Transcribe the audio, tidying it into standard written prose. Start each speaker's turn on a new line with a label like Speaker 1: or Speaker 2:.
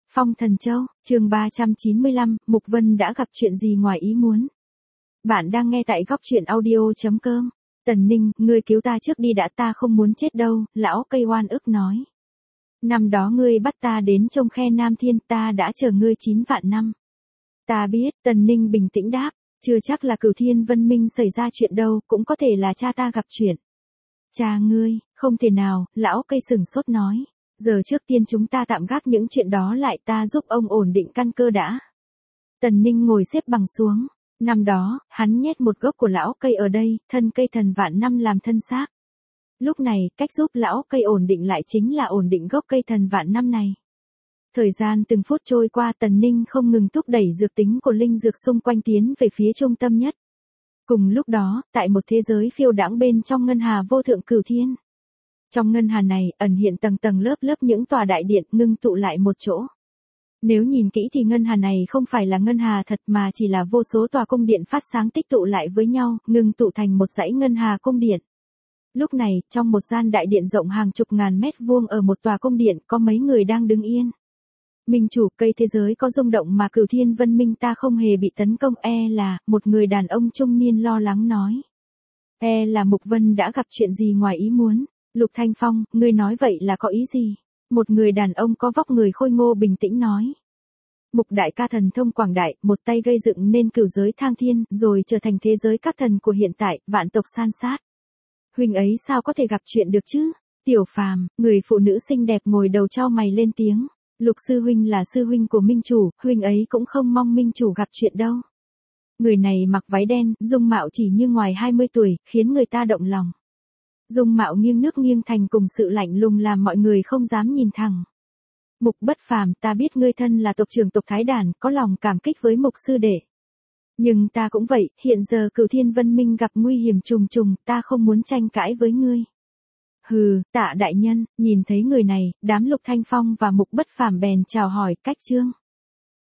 Speaker 1: Phong Thần Châu, chương 395, Mục Vân đã gặp chuyện gì ngoài ý muốn. Bạn đang nghe tại góc truyện audio.com. Tần Ninh, ngươi cứu ta trước đi đã, ta không muốn chết đâu, lão cây oan ức nói. Năm đó ngươi bắt ta đến trông khe Nam Thiên, ta đã chờ ngươi 9 vạn năm. Ta biết, Tần Ninh bình tĩnh đáp, chưa chắc là Cửu Thiên Vân Minh xảy ra chuyện đâu, cũng có thể là cha ta gặp chuyện. Cha ngươi, không thể nào, lão cây sừng sốt nói. Giờ trước tiên chúng ta tạm gác những chuyện đó lại, ta giúp ông ổn định căn cơ đã. Tần Ninh ngồi xếp bằng xuống. Năm đó, hắn nhét một gốc của lão cây ở đây, thân cây thần vạn năm làm thân xác. Lúc này, cách giúp lão cây ổn định lại chính là ổn định gốc cây thần vạn năm này. Thời gian từng phút trôi qua, Tần Ninh không ngừng thúc đẩy dược tính của linh dược xung quanh tiến về phía trung tâm nhất. Cùng lúc đó, tại một thế giới phiêu đãng bên trong ngân hà vô thượng cửu thiên. Trong ngân hà này, ẩn hiện tầng tầng lớp lớp những tòa đại điện ngưng tụ lại một chỗ. Nếu nhìn kỹ thì ngân hà này không phải là ngân hà thật mà chỉ là vô số tòa cung điện phát sáng tích tụ lại với nhau, ngưng tụ thành một dãy ngân hà cung điện. Lúc này, trong một gian đại điện rộng hàng chục ngàn mét vuông ở một tòa cung điện có mấy người đang đứng yên. Minh chủ, cây thế giới có rung động mà Cửu Thiên Vân Minh ta không hề bị tấn công, là, một người đàn ông trung niên lo lắng nói. Là Mục Vân đã gặp chuyện gì ngoài ý muốn. Lục Thanh Phong, ngươi nói vậy là có ý gì? Một người đàn ông có vóc người khôi ngô bình tĩnh nói. Mục đại ca thần thông quảng đại, một tay gây dựng nên cửu giới thang thiên, rồi trở thành thế giới các thần của hiện tại, vạn tộc san sát. Huynh ấy sao có thể gặp chuyện được chứ? Tiểu Phàm, người phụ nữ xinh đẹp ngồi đầu chau mày lên tiếng. Lục sư huynh là sư huynh của Minh chủ, huynh ấy cũng không mong Minh chủ gặp chuyện đâu. Người này mặc váy đen, dung mạo chỉ như ngoài 20 tuổi, khiến người ta động lòng. Dung mạo nghiêng nước nghiêng thành cùng sự lạnh lùng làm mọi người không dám nhìn thẳng. Mục Bất Phàm, ta biết ngươi thân là tộc trưởng tộc Thái Đản, có lòng cảm kích với Mục sư đệ. Nhưng ta cũng vậy, hiện giờ Cửu Thiên Vân Minh gặp nguy hiểm trùng trùng, ta không muốn tranh cãi với ngươi. Hừ, Tạ đại nhân, nhìn thấy người này, đám Lục Thanh Phong và Mục Bất Phàm bèn chào hỏi, cách chương.